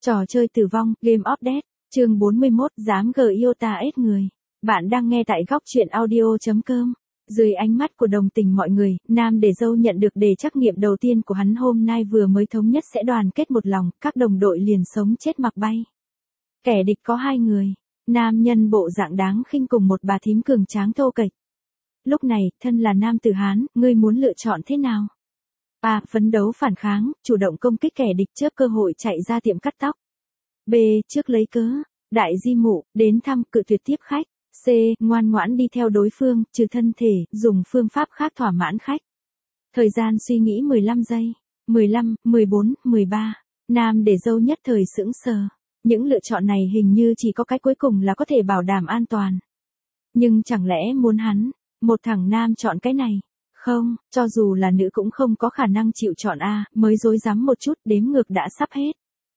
Trò chơi tử vong, Game of Death, chương 41, dám gờ yêu ta ết người. Bạn đang nghe tại góc truyện audio.com. Dưới ánh mắt của đồng tình mọi người, Nam để dâu nhận được đề trắc nghiệm đầu tiên của hắn hôm nay vừa mới thống nhất sẽ đoàn kết một lòng, các đồng đội liền sống chết mặc bay. Kẻ địch có 2 người, nam nhân bộ dạng đáng khinh cùng một bà thím cường tráng thô kệch. Lúc này, thân là nam tử Hán, ngươi muốn lựa chọn thế nào? A. Phấn đấu phản kháng, chủ động công kích kẻ địch trước cơ hội chạy ra tiệm cắt tóc. B. Trước lấy cớ, đại di mụ, đến thăm cự tuyệt tiếp khách. C. Ngoan ngoãn đi theo đối phương, trừ thân thể, dùng phương pháp khác thỏa mãn khách. Thời gian suy nghĩ 15 giây. 15, 14, 13. Nam để dâu nhất thời sững sờ. Những lựa chọn này hình như chỉ có cái cuối cùng là có thể bảo đảm an toàn. Nhưng chẳng lẽ muốn hắn, một thằng nam chọn cái này? Không, cho dù là nữ cũng không có khả năng chịu chọn A, mới rối rắm một chút, đếm ngược đã sắp hết.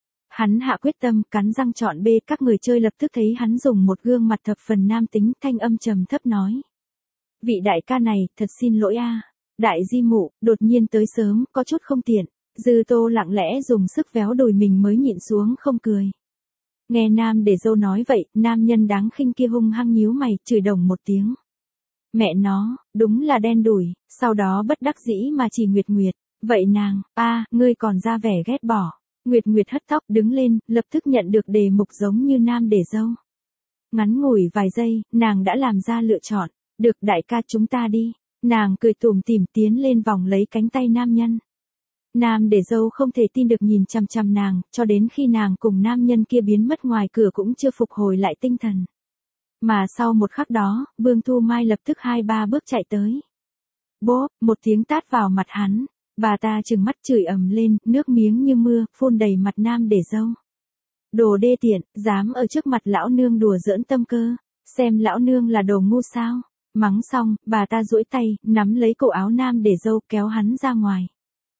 Hắn hạ quyết tâm, cắn răng chọn B, các người chơi lập tức thấy hắn dùng một gương mặt thập phần nam tính, thanh âm trầm thấp nói. Vị đại ca này, thật xin lỗi A. Đại di mụ, đột nhiên tới sớm, có chút không tiện. Dư Tô lặng lẽ dùng sức véo đùi mình mới nhịn xuống không cười. Nghe nam để dâu nói vậy, nam nhân đáng khinh kia hung hăng nhíu mày, chửi đồng một tiếng. Mẹ nó, đúng là đen đủi, sau đó bất đắc dĩ mà chỉ Nguyệt Nguyệt. Vậy nàng, ngươi còn ra vẻ ghét bỏ. Nguyệt Nguyệt hất tóc đứng lên, lập tức nhận được đề mục giống như nam để dâu. Ngắn ngủi vài giây, nàng đã làm ra lựa chọn. Được đại ca chúng ta đi. Nàng cười tủm tỉm tiến lên vòng lấy cánh tay nam nhân. Nam để dâu không thể tin được nhìn chằm chằm nàng, cho đến khi nàng cùng nam nhân kia biến mất ngoài cửa cũng chưa phục hồi lại tinh thần. Mà sau một khắc đó, Vương Thu Mai lập tức 2-3 bước chạy tới. Bốp, một tiếng tát vào mặt hắn. Bà ta trừng mắt chửi ầm lên, nước miếng như mưa, phun đầy mặt nam để dâu. Đồ đê tiện, dám ở trước mặt lão nương đùa giỡn tâm cơ, xem lão nương là đồ ngu sao. Mắng xong, bà ta duỗi tay, nắm lấy cổ áo nam để dâu kéo hắn ra ngoài.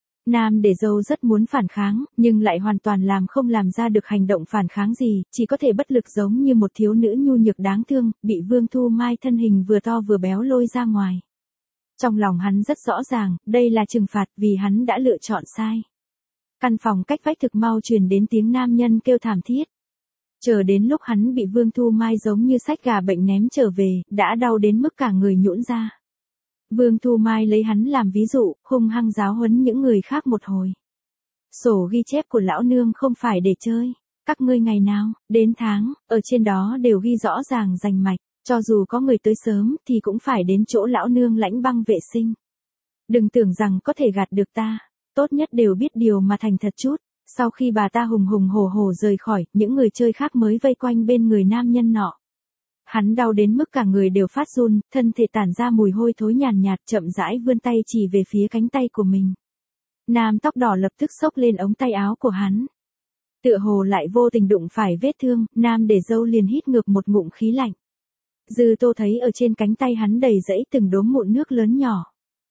Nam để dâu rất muốn phản kháng, nhưng lại hoàn toàn không làm ra được hành động phản kháng gì, chỉ có thể bất lực giống như một thiếu nữ nhu nhược đáng thương, bị Vương Thu Mai thân hình vừa to vừa béo lôi ra ngoài. Trong lòng hắn rất rõ ràng, đây là trừng phạt vì hắn đã lựa chọn sai. Căn phòng cách vách thực mau truyền đến tiếng nam nhân kêu thảm thiết. Chờ đến lúc hắn bị Vương Thu Mai giống như xách gà bệnh ném trở về, đã đau đến mức cả người nhũn ra. Vương Thu Mai lấy hắn làm ví dụ, hung hăng giáo huấn những người khác một hồi. Sổ ghi chép của lão nương không phải để chơi. Các ngươi ngày nào, đến tháng, ở trên đó đều ghi rõ ràng rành mạch. Cho dù có người tới sớm thì cũng phải đến chỗ lão nương lãnh băng vệ sinh. Đừng tưởng rằng có thể gạt được ta. Tốt nhất đều biết điều mà thành thật chút. Sau khi bà ta hùng hùng hổ hổ rời khỏi, những người chơi khác mới vây quanh bên người nam nhân nọ. Hắn đau đến mức cả người đều phát run, thân thể tản ra mùi hôi thối nhàn nhạt, chậm rãi vươn tay chỉ về phía cánh tay của mình. Nam tóc đỏ lập tức xốc lên ống tay áo của hắn. Tựa hồ lại vô tình đụng phải vết thương, nam để dâu liền hít ngược một ngụm khí lạnh. Dư Tô thấy ở trên cánh tay hắn đầy rẫy từng đốm mụn nước lớn nhỏ.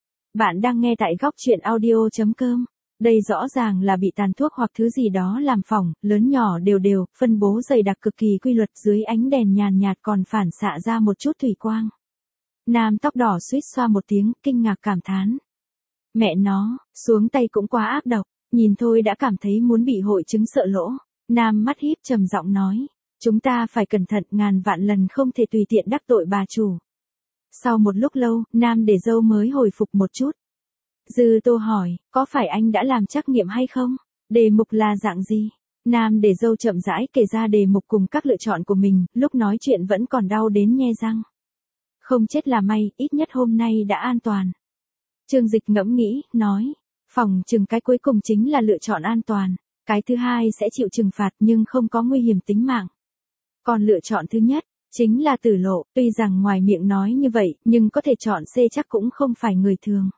Bạn đang nghe tại góc truyện audio.com. Đây rõ ràng là bị tàn thuốc hoặc thứ gì đó làm phỏng, lớn nhỏ đều đều, phân bố dày đặc cực kỳ quy luật, dưới ánh đèn nhàn nhạt còn phản xạ ra một chút thủy quang. Nam tóc đỏ suýt xoa một tiếng, kinh ngạc cảm thán. Mẹ nó, xuống tay cũng quá ác độc, nhìn thôi đã cảm thấy muốn bị hội chứng sợ lỗ. Nam mắt híp trầm giọng nói. Chúng ta phải cẩn thận, ngàn vạn lần không thể tùy tiện đắc tội bà chủ. Sau một lúc lâu, nam để dâu mới hồi phục một chút. Dư Tô hỏi, có phải anh đã làm trắc nghiệm hay không? Đề mục là dạng gì? Nam để dâu chậm rãi kể ra đề mục cùng các lựa chọn của mình, lúc nói chuyện vẫn còn đau đến nhe răng. Không chết là may, ít nhất hôm nay đã an toàn. Trương Dịch ngẫm nghĩ, nói, phòng chừng cái cuối cùng chính là lựa chọn an toàn. Cái thứ hai sẽ chịu trừng phạt nhưng không có nguy hiểm tính mạng. Còn lựa chọn thứ nhất, chính là tử lộ, tuy rằng ngoài miệng nói như vậy, nhưng có thể chọn C chắc cũng không phải người thường.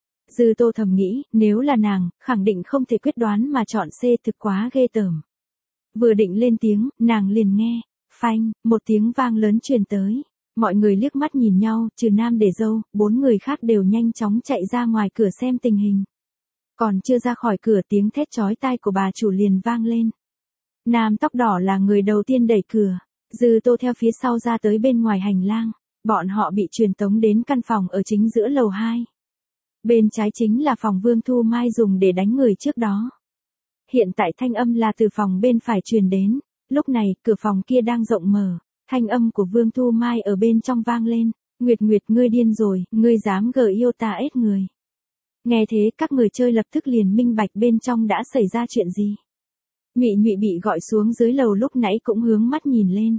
Dư Tô thầm nghĩ, nếu là nàng, khẳng định không thể quyết đoán mà chọn C, thực quá ghê tởm. Vừa định lên tiếng, nàng liền nghe, phanh, một tiếng vang lớn truyền tới. Mọi người liếc mắt nhìn nhau, trừ nam để dâu, 4 người khác đều nhanh chóng chạy ra ngoài cửa xem tình hình. Còn chưa ra khỏi cửa tiếng thét chói tai của bà chủ liền vang lên. Nam tóc đỏ là người đầu tiên đẩy cửa. Dư Tô theo phía sau ra tới bên ngoài hành lang. Bọn họ bị truyền tống đến căn phòng ở chính giữa lầu 2. Bên trái chính là phòng Vương Thu Mai dùng để đánh người trước đó. hiện tại thanh âm là từ phòng bên phải truyền đến. Lúc này, cửa phòng kia đang rộng mở. Thanh âm của Vương Thu Mai ở bên trong vang lên. Nguyệt Nguyệt, ngươi điên rồi, ngươi dám gờ yêu ta ết người. Nghe thế các người chơi lập tức liền minh bạch bên trong đã xảy ra chuyện gì. Nhụy Nhụy bị gọi xuống dưới lầu lúc nãy cũng hướng mắt nhìn lên.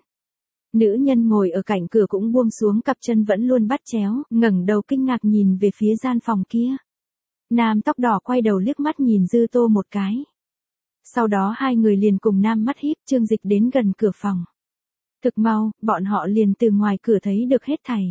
Nữ nhân ngồi ở cạnh cửa cũng buông xuống cặp chân vẫn luôn bắt chéo, ngẩng đầu kinh ngạc nhìn về phía gian phòng kia. Nam tóc đỏ quay đầu liếc mắt nhìn Dư Tô một cái. Sau đó hai người liền cùng Nam mắt híp Trương Dịch đến gần cửa phòng. Thực mau, bọn họ liền từ ngoài cửa thấy được hết thảy.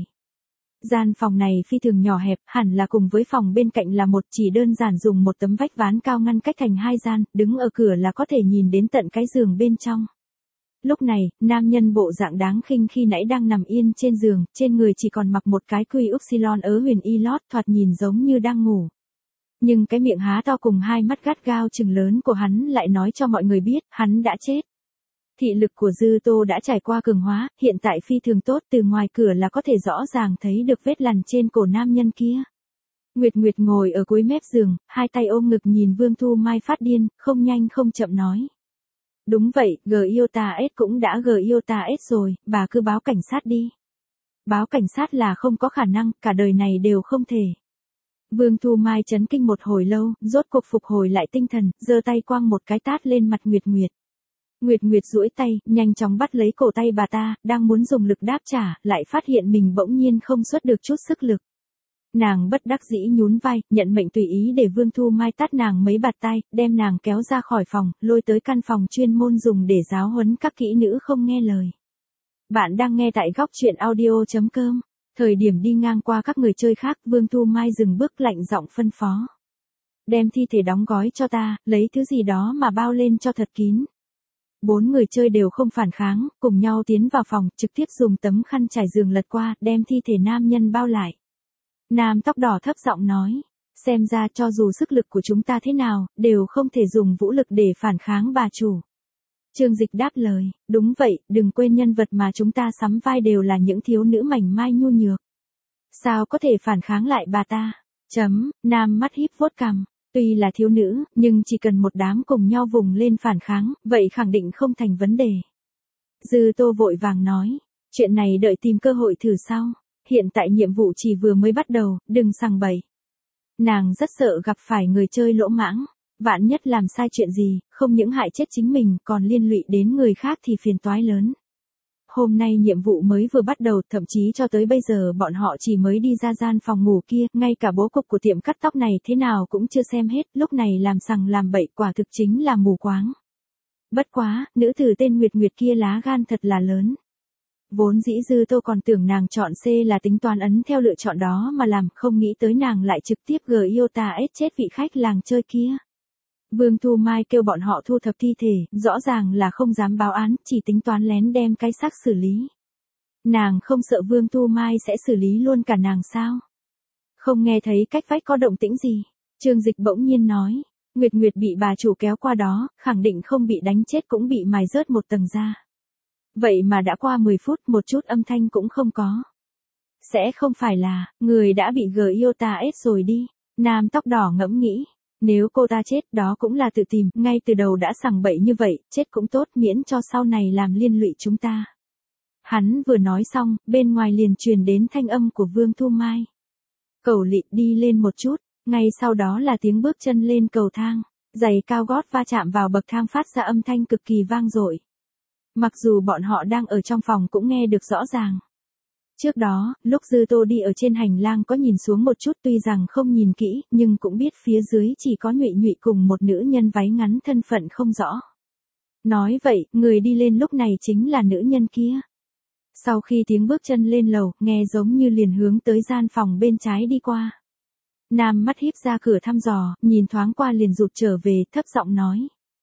Gian phòng này phi thường nhỏ hẹp, hẳn là cùng với phòng bên cạnh là một, chỉ đơn giản dùng một tấm vách ván cao ngăn cách thành hai gian, đứng ở cửa là có thể nhìn đến tận cái giường bên trong. Lúc này, nam nhân bộ dạng đáng khinh khi nãy đang nằm yên trên giường, trên người chỉ còn mặc một cái quy upsilon ớ huyền y lót, thoạt nhìn giống như đang ngủ. Nhưng cái miệng há to cùng hai mắt gắt gao trừng lớn của hắn lại nói cho mọi người biết, hắn đã chết. Thị lực của Dư Tô đã trải qua cường hóa, hiện tại phi thường tốt, từ ngoài cửa là có thể rõ ràng thấy được vết lằn trên cổ nam nhân kia. Nguyệt Nguyệt ngồi ở cuối mép giường, hai tay ôm ngực nhìn Vương Thu Mai phát điên, không nhanh không chậm nói. Đúng vậy, GIOTA-S cũng đã GIOTA-S rồi, bà cứ báo cảnh sát đi. Báo cảnh sát là không có khả năng, cả đời này đều không thể. Vương Thu Mai chấn kinh một hồi lâu, rốt cuộc phục hồi lại tinh thần, giơ tay quăng một cái tát lên mặt Nguyệt Nguyệt. Nguyệt Nguyệt duỗi tay, nhanh chóng bắt lấy cổ tay bà ta, đang muốn dùng lực đáp trả, lại phát hiện mình bỗng nhiên không xuất được chút sức lực. Nàng bất đắc dĩ nhún vai, nhận mệnh tùy ý để Vương Thu Mai tát nàng mấy bạt tai, đem nàng kéo ra khỏi phòng, lôi tới căn phòng chuyên môn dùng để giáo huấn các kỹ nữ không nghe lời. Bạn đang nghe tại góc truyện audio.com. Thời điểm đi ngang qua các người chơi khác, Vương Thu Mai dừng bước lạnh giọng phân phó. Đem thi thể đóng gói cho ta, lấy thứ gì đó mà bao lên cho thật kín. 4 người chơi đều không phản kháng, cùng nhau tiến vào phòng, trực tiếp dùng tấm khăn trải giường lật qua, đem thi thể nam nhân bao lại. Nam tóc đỏ thấp giọng nói, xem ra cho dù sức lực của chúng ta thế nào, đều không thể dùng vũ lực để phản kháng bà chủ. Trương Dịch đáp lời, đúng vậy, đừng quên nhân vật mà chúng ta sắm vai đều là những thiếu nữ mảnh mai nhu nhược. Sao có thể phản kháng lại bà ta? Nam mắt híp vuốt cằm. Tuy là thiếu nữ, nhưng chỉ cần một đám cùng nhau vùng lên phản kháng, vậy khẳng định không thành vấn đề. Dư Tô vội vàng nói, chuyện này đợi tìm cơ hội thử sau. Hiện tại nhiệm vụ chỉ vừa mới bắt đầu, đừng sằng bậy. Nàng rất sợ gặp phải người chơi lỗ mãng. Vạn nhất làm sai chuyện gì, không những hại chết chính mình còn liên lụy đến người khác thì phiền toái lớn. Hôm nay nhiệm vụ mới vừa bắt đầu, thậm chí cho tới bây giờ bọn họ chỉ mới đi ra gian phòng ngủ kia, ngay cả bố cục của tiệm cắt tóc này thế nào cũng chưa xem hết, lúc này làm sằng làm bậy quả thực chính là mù quáng. Bất quá, nữ tử tên Nguyệt Nguyệt kia lá gan thật là lớn. Vốn dĩ Dư Tô còn tưởng nàng chọn C là tính toán ấn theo lựa chọn đó mà làm, không nghĩ tới nàng lại trực tiếp GIOTA-S chết vị khách làng chơi kia. Vương Thu Mai kêu bọn họ thu thập thi thể, rõ ràng là không dám báo án, chỉ tính toán lén đem cái xác xử lý. Nàng không sợ Vương Thu Mai sẽ xử lý luôn cả nàng sao? Không nghe thấy cách vách có động tĩnh gì. Trương Dịch bỗng nhiên nói, Nguyệt Nguyệt bị bà chủ kéo qua đó, khẳng định không bị đánh chết cũng bị mài rớt một tầng da. Vậy mà đã qua 10 phút một chút âm thanh cũng không có. Sẽ không phải là, người đã bị GIOTA-S rồi đi. Nam tóc đỏ ngẫm nghĩ. Nếu cô ta chết đó cũng là tự tìm, ngay từ đầu đã sằng bậy như vậy, chết cũng tốt miễn cho sau này làm liên lụy chúng ta. Hắn vừa nói xong, bên ngoài liền truyền đến thanh âm của Vương Thu Mai. Cẩu Lị đi lên một chút, ngay sau đó là tiếng bước chân lên cầu thang, giày cao gót va chạm vào bậc thang phát ra âm thanh cực kỳ vang dội. Mặc dù bọn họ đang ở trong phòng cũng nghe được rõ ràng. Trước đó, lúc Dư Tô đi ở trên hành lang có nhìn xuống một chút tuy rằng không nhìn kỹ, nhưng cũng biết phía dưới chỉ có Nhụy Nhụy cùng một nữ nhân váy ngắn thân phận không rõ. Nói vậy, người đi lên lúc này chính là nữ nhân kia. Sau khi tiếng bước chân lên lầu, nghe giống như liền hướng tới gian phòng bên trái đi qua. Nam mắt híp ra cửa thăm dò, nhìn thoáng qua liền rụt trở về, thấp giọng nói.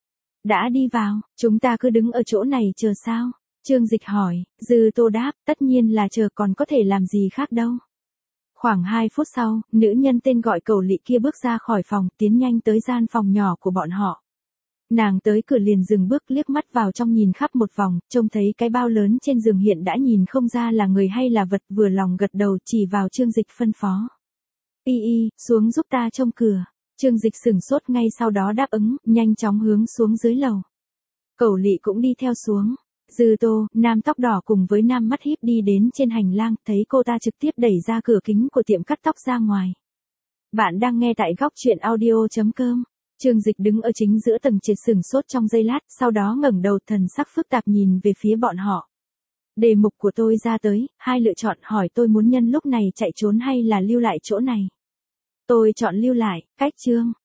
Đã đi vào, chúng ta cứ đứng ở chỗ này chờ sao? Trương Dịch hỏi, Dư Tô đáp, tất nhiên là chờ còn có thể làm gì khác đâu. Khoảng 2 phút sau, nữ nhân tên gọi Cẩu Lị kia bước ra khỏi phòng, tiến nhanh tới gian phòng nhỏ của bọn họ. Nàng tới cửa liền dừng bước liếc mắt vào trong nhìn khắp một vòng, trông thấy cái bao lớn trên giường hiện đã nhìn không ra là người hay là vật, vừa lòng gật đầu chỉ vào Trương Dịch phân phó. Y, xuống giúp ta trông cửa. Trương Dịch sửng sốt ngay sau đó đáp ứng, nhanh chóng hướng xuống dưới lầu. Cẩu Lị cũng đi theo xuống. Dư Tô, nam tóc đỏ cùng với nam mắt híp đi đến trên hành lang, thấy cô ta trực tiếp đẩy ra cửa kính của tiệm cắt tóc ra ngoài. Bạn đang nghe tại góc truyện audio.com. Trương Dịch đứng ở chính giữa tầng trệt sửng sốt trong giây lát, sau đó ngẩng đầu thần sắc phức tạp nhìn về phía bọn họ. Đề mục của tôi ra tới, hai lựa chọn, hỏi tôi muốn nhân lúc này chạy trốn hay là lưu lại chỗ này. Tôi chọn lưu lại, cách Trương.